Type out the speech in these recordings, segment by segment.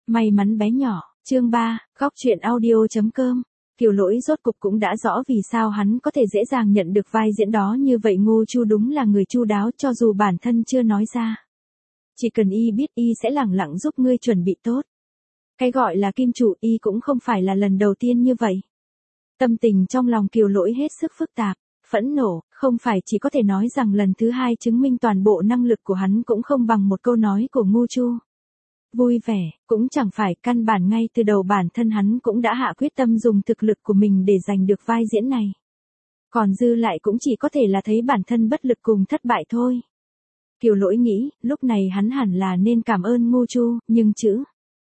May mắn bé nhỏ, chương 3, góc truyện audio.com. Kiều Lỗi rốt cục cũng đã rõ vì sao hắn có thể dễ dàng nhận được vai diễn đó như vậy. Ngô Chu đúng là người chu đáo cho dù bản thân chưa nói ra. Chỉ cần y biết y sẽ lẳng lặng giúp ngươi chuẩn bị tốt. Cái gọi là kim chủ y cũng không phải là lần đầu tiên như vậy. Tâm tình trong lòng Kiều Lỗi hết sức phức tạp, phẫn nộ, không phải chỉ có thể nói rằng lần thứ hai chứng minh toàn bộ năng lực của hắn cũng không bằng một câu nói của Ngô Chu. Vui vẻ, cũng chẳng phải, căn bản ngay từ đầu bản thân hắn cũng đã hạ quyết tâm dùng thực lực của mình để giành được vai diễn này. Còn dư lại cũng chỉ có thể là thấy bản thân bất lực cùng thất bại thôi. Kiều Lỗi nghĩ, lúc này hắn hẳn là nên cảm ơn Ngô Chu, nhưng chữ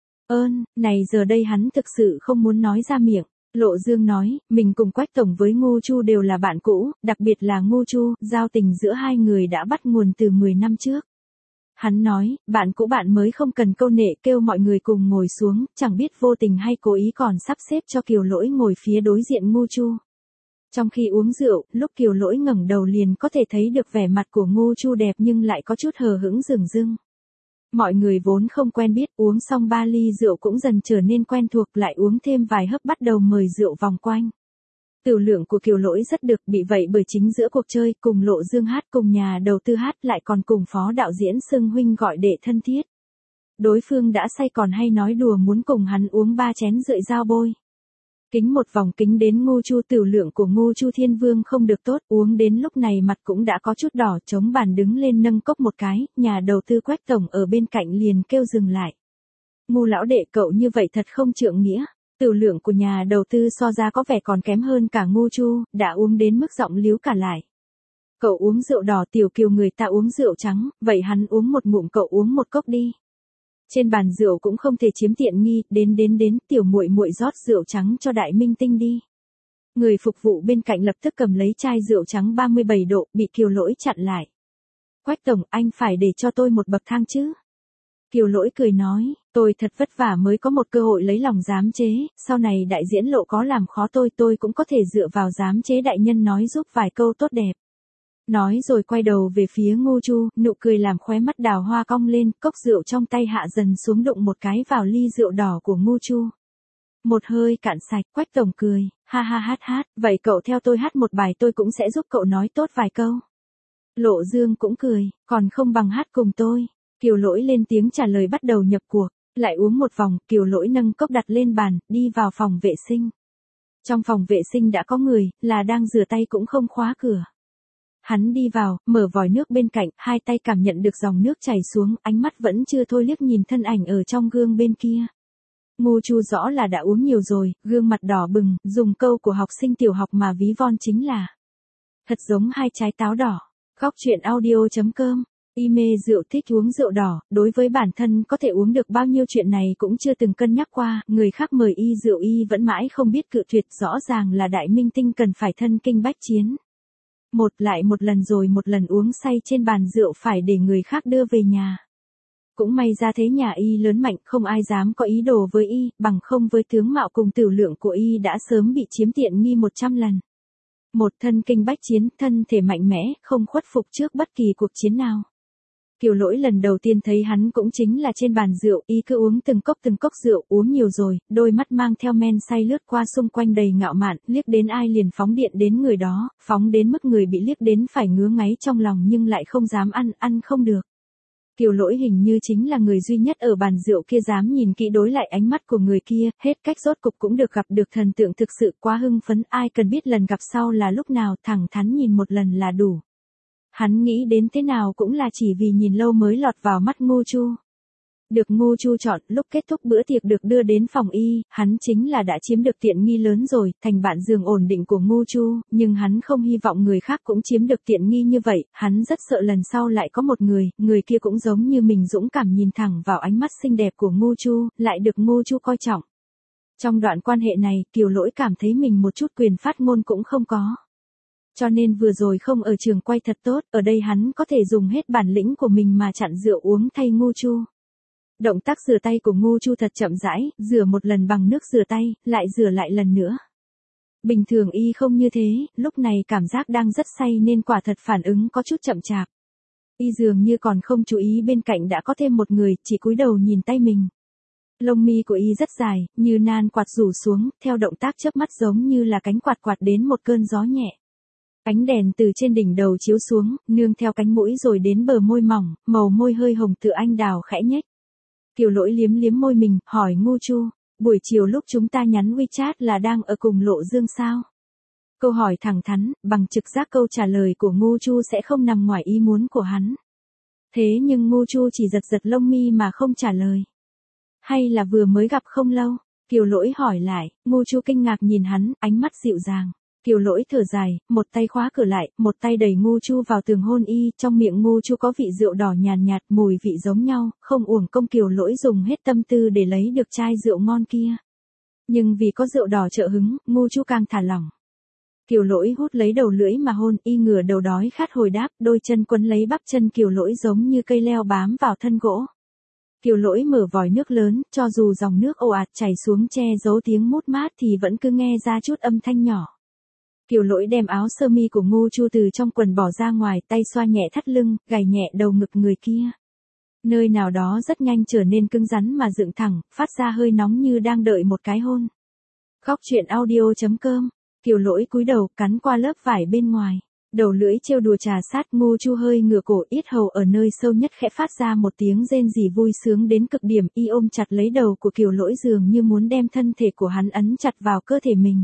ơn này giờ đây hắn thực sự không muốn nói ra miệng. Lộ Dương nói, mình cùng Quách Tổng với Ngô Chu đều là bạn cũ, đặc biệt là Ngô Chu, giao tình giữa hai người đã bắt nguồn từ 10 năm trước. Hắn nói, bạn cũ bạn mới không cần câu nệ, kêu mọi người cùng ngồi xuống, chẳng biết vô tình hay cố ý còn sắp xếp cho Kiều Lỗi ngồi phía đối diện Ngô Chu. Trong khi uống rượu, lúc Kiều Lỗi ngẩng đầu liền có thể thấy được vẻ mặt của Ngô Chu đẹp nhưng lại có chút hờ hững dửng dưng. Mọi người vốn không quen biết, uống xong 3 ly rượu cũng dần trở nên quen thuộc, lại uống thêm vài hớp bắt đầu mời rượu vòng quanh. Tửu lượng của Kiều Lỗi rất được, bị vậy bởi chính giữa cuộc chơi, cùng Lộ Dương hát, cùng nhà đầu tư hát, lại còn cùng phó đạo diễn xưng huynh gọi đệ thân thiết. Đối phương đã say còn hay nói đùa muốn cùng hắn uống 3 chén rượu dao bôi. Kính một vòng kính đến Ngô Chu, tửu lượng của Ngô Chu Thiên Vương không được tốt, uống đến lúc này mặt cũng đã có chút đỏ, chống bàn đứng lên nâng cốc một cái, nhà đầu tư Quách Tổng ở bên cạnh liền kêu dừng lại. Ngô lão đệ, cậu như vậy thật không trượng nghĩa. Tửu lượng của nhà đầu tư so ra có vẻ còn kém hơn cả Ngô Chu, đã uống đến mức giọng líu cả lại. Cậu uống rượu đỏ, Tiểu Kiều người ta uống rượu trắng, vậy hắn uống một ngụm, cậu uống một cốc đi. Trên bàn rượu cũng không thể chiếm tiện nghi, đến, tiểu muội muội rót rượu trắng cho đại minh tinh đi. Người phục vụ bên cạnh lập tức cầm lấy chai rượu trắng 37 độ, bị Kiều Lỗi chặn lại. Quách Tổng, anh phải để cho tôi một bậc thang chứ. Kiều Lỗi cười nói, tôi thật vất vả mới có một cơ hội lấy lòng giám chế, sau này đại diễn Lộ có làm khó tôi cũng có thể dựa vào giám chế đại nhân nói giúp vài câu tốt đẹp. Nói rồi quay đầu về phía Ngô Chu, nụ cười làm khóe mắt đào hoa cong lên, cốc rượu trong tay hạ dần xuống đụng một cái vào ly rượu đỏ của Ngô Chu. Một hơi cạn sạch, Quách Tổng cười, ha ha hát, vậy cậu theo tôi hát một bài tôi cũng sẽ giúp cậu nói tốt vài câu. Lộ Dương cũng cười, còn không bằng hát cùng tôi. Kiều Lỗi lên tiếng trả lời bắt đầu nhập cuộc, lại uống một vòng, Kiều Lỗi nâng cốc đặt lên bàn, đi vào phòng vệ sinh. Trong phòng vệ sinh đã có người, là đang rửa tay cũng không khóa cửa. Hắn đi vào, mở vòi nước bên cạnh, hai tay cảm nhận được dòng nước chảy xuống, ánh mắt vẫn chưa thôi liếc nhìn thân ảnh ở trong gương bên kia. Ngô Chu rõ là đã uống nhiều rồi, gương mặt đỏ bừng, dùng câu của học sinh tiểu học mà ví von chính là thật giống hai trái táo đỏ. Góc truyện audio.com. Y mê rượu, thích uống rượu đỏ, đối với bản thân có thể uống được bao nhiêu chuyện này cũng chưa từng cân nhắc qua, người khác mời y rượu y vẫn mãi không biết cự tuyệt, rõ ràng là đại minh tinh cần phải thân kinh bách chiến. Một lại một lần rồi một lần uống say trên bàn rượu phải để người khác đưa về nhà. Cũng may ra thế nhà y lớn mạnh, không ai dám có ý đồ với y, bằng không với tướng mạo cùng tửu lượng của y đã sớm bị chiếm tiện nghi 100 lần. Một thân kinh bách chiến, thân thể mạnh mẽ, không khuất phục trước bất kỳ cuộc chiến nào. Kiều Lỗi lần đầu tiên thấy hắn cũng chính là trên bàn rượu, y cứ uống từng cốc rượu, uống nhiều rồi, đôi mắt mang theo men say lướt qua xung quanh đầy ngạo mạn, liếc đến ai liền phóng điện đến người đó, phóng đến mức người bị liếc đến phải ngứa ngáy trong lòng nhưng lại không dám ăn không được. Kiều Lỗi hình như chính là người duy nhất ở bàn rượu kia dám nhìn kỹ đối lại ánh mắt của người kia, hết cách rốt cục cũng được gặp được thần tượng thực sự, quá hưng phấn, ai cần biết lần gặp sau là lúc nào, thẳng thắn nhìn một lần là đủ. Hắn nghĩ đến thế nào cũng là chỉ vì nhìn lâu mới lọt vào mắt Ngô Chu. Được Ngô Chu chọn, lúc kết thúc bữa tiệc được đưa đến phòng y, hắn chính là đã chiếm được tiện nghi lớn rồi, thành bạn giường ổn định của Ngô Chu, nhưng hắn không hy vọng người khác cũng chiếm được tiện nghi như vậy, hắn rất sợ lần sau lại có một người kia cũng giống như mình dũng cảm nhìn thẳng vào ánh mắt xinh đẹp của Ngô Chu, lại được Ngô Chu coi trọng. Trong đoạn quan hệ này, Kiều Lỗi cảm thấy mình một chút quyền phát ngôn cũng không có. Cho nên vừa rồi không ở trường quay thật tốt, ở đây hắn có thể dùng hết bản lĩnh của mình mà chặn rượu uống thay Ngô Chu. Động tác rửa tay của Ngô Chu thật chậm rãi, rửa một lần bằng nước rửa tay, lại rửa lại lần nữa. Bình thường y không như thế, lúc này cảm giác đang rất say nên quả thật phản ứng có chút chậm chạp. Y dường như còn không chú ý bên cạnh đã có thêm một người, chỉ cúi đầu nhìn tay mình. Lông mi của y rất dài, như nan quạt rủ xuống, theo động tác chớp mắt giống như là cánh quạt quạt đến một cơn gió nhẹ. Ánh đèn từ trên đỉnh đầu chiếu xuống, nương theo cánh mũi rồi đến bờ môi mỏng, màu môi hơi hồng tự anh đào khẽ nhếch. Kiều Lỗi liếm liếm môi mình, hỏi Ngô Chu, buổi chiều lúc chúng ta nhắn WeChat là đang ở cùng Lộ Dương sao? Câu hỏi thẳng thắn, bằng trực giác câu trả lời của Ngô Chu sẽ không nằm ngoài ý muốn của hắn. Thế nhưng Ngô Chu chỉ giật giật lông mi mà không trả lời. Hay là vừa mới gặp không lâu? Kiều Lỗi hỏi lại, Ngô Chu kinh ngạc nhìn hắn, ánh mắt dịu dàng. Kiều Lỗi thở dài, một tay khóa cửa lại, một tay đẩy Ngô Chu vào tường hôn y, trong miệng Ngô Chu có vị rượu đỏ nhàn nhạt, mùi vị giống nhau, không uổng công Kiều Lỗi dùng hết tâm tư để lấy được chai rượu ngon kia. Nhưng vì có rượu đỏ trợ hứng, Ngô Chu càng thả lỏng. Kiều Lỗi hút lấy đầu lưỡi mà hôn, y ngửa đầu đói khát hồi đáp, đôi chân quấn lấy bắp chân Kiều Lỗi giống như cây leo bám vào thân gỗ. Kiều Lỗi mở vòi nước lớn, cho dù dòng nước ồ ạt chảy xuống che giấu tiếng mút mát thì vẫn cứ nghe ra chút âm thanh nhỏ. Kiều Lỗi đem áo sơ mi của Ngô Chu từ trong quần bỏ ra ngoài, tay xoa nhẹ thắt lưng, gảy nhẹ đầu ngực người kia. Nơi nào đó rất nhanh trở nên cứng rắn mà dựng thẳng, phát ra hơi nóng như đang đợi một cái hôn. Góc truyện audio.com. Kiều Lỗi cúi đầu, cắn qua lớp vải bên ngoài. Đầu lưỡi trêu đùa trà sát, Ngô Chu hơi ngửa cổ, yết hầu ở nơi sâu nhất khẽ phát ra một tiếng rên rỉ vui sướng đến cực điểm, y ôm chặt lấy đầu của Kiều Lỗi dường như muốn đem thân thể của hắn ấn chặt vào cơ thể mình.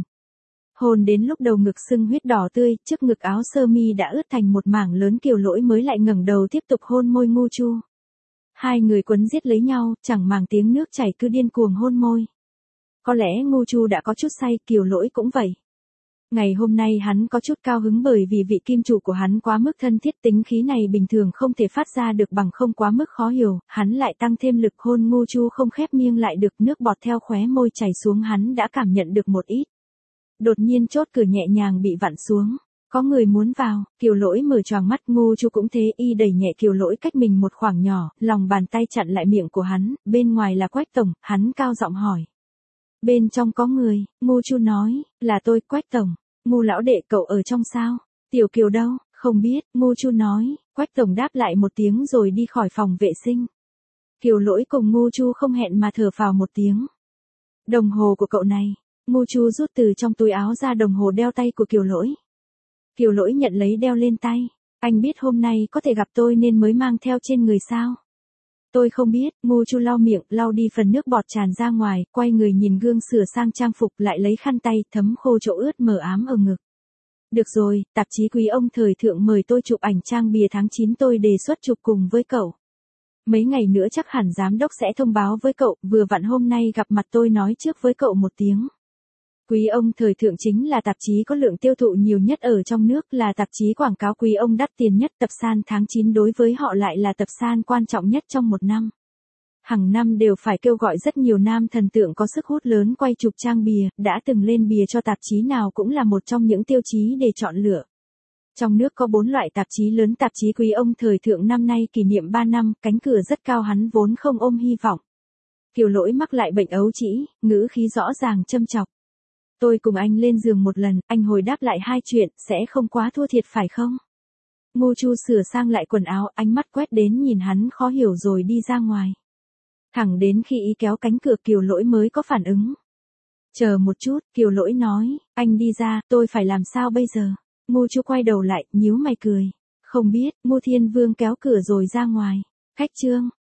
Hôn đến lúc đầu ngực sưng huyết đỏ tươi, trước ngực áo sơ mi đã ướt thành một mảng lớn, Kiều Lỗi mới lại ngẩng đầu tiếp tục hôn môi Ngô Chu. Hai người quấn giết lấy nhau, chẳng màng tiếng nước chảy cứ điên cuồng hôn môi. Có lẽ Ngô Chu đã có chút say, Kiều Lỗi cũng vậy. Ngày hôm nay hắn có chút cao hứng bởi vì vị kim chủ của hắn quá mức thân thiết, tính khí này bình thường không thể phát ra được bằng không quá mức khó hiểu, hắn lại tăng thêm lực hôn Ngô Chu không khép miệng lại được, nước bọt theo khóe môi chảy xuống hắn đã cảm nhận được một ít. Đột nhiên chốt cửa nhẹ nhàng bị vặn xuống. Có người muốn vào, Kiều Lỗi mở choàng mắt, Ngô Chu cũng thế, y đẩy nhẹ Kiều Lỗi cách mình một khoảng nhỏ, lòng bàn tay chặn lại miệng của hắn, bên ngoài là Quách tổng, hắn cao giọng hỏi. Bên trong có người, Ngô Chu nói, là tôi, Quách tổng. Ngô lão đệ cậu ở trong sao? Tiểu Kiều đâu? Không biết, Ngô Chu nói, Quách tổng đáp lại một tiếng rồi đi khỏi phòng vệ sinh. Kiều Lỗi cùng Ngô Chu không hẹn mà thở phào một tiếng. Đồng hồ của cậu này. Ngô Chu rút từ trong túi áo ra đồng hồ đeo tay của Kiều Lỗi. Kiều Lỗi nhận lấy đeo lên tay. Anh biết hôm nay có thể gặp tôi nên mới mang theo trên người sao? Tôi không biết. Ngô Chu lau miệng, lau đi phần nước bọt tràn ra ngoài, quay người nhìn gương sửa sang trang phục, lại lấy khăn tay thấm khô chỗ ướt mờ ám ở ngực. Được rồi, tạp chí Quý Ông thời thượng mời tôi chụp ảnh trang bìa tháng 9, tôi đề xuất chụp cùng với cậu. Mấy ngày nữa chắc hẳn giám đốc sẽ thông báo với cậu, vừa vặn hôm nay gặp mặt tôi nói trước với cậu một tiếng. Quý Ông thời thượng chính là tạp chí có lượng tiêu thụ nhiều nhất ở trong nước, là tạp chí quảng cáo Quý Ông đắt tiền nhất, tập san tháng 9 đối với họ lại là tập san quan trọng nhất trong một năm. Hàng năm đều phải kêu gọi rất nhiều nam thần tượng có sức hút lớn quay chụp trang bìa, đã từng lên bìa cho tạp chí nào cũng là một trong những tiêu chí để chọn lựa. Trong nước có 4 loại tạp chí lớn, tạp chí Quý Ông thời thượng năm nay kỷ niệm 3 năm, cánh cửa rất cao, hắn vốn không ôm hy vọng. Kiều Lỗi mắc lại bệnh ấu trĩ, ngữ khí rõ ràng châm chọc. Tôi cùng anh lên giường một lần, anh hồi đáp lại 2 chuyện, sẽ không quá thua thiệt phải không? Ngô Chu sửa sang lại quần áo, ánh mắt quét đến nhìn hắn khó hiểu rồi đi ra ngoài. Thẳng đến khi ý kéo cánh cửa Kiều Lỗi mới có phản ứng. Chờ một chút, Kiều Lỗi nói, anh đi ra, tôi phải làm sao bây giờ? Ngô Chu quay đầu lại, nhíu mày cười. Không biết, Ngô Thiên Vương kéo cửa rồi ra ngoài. Khách trương.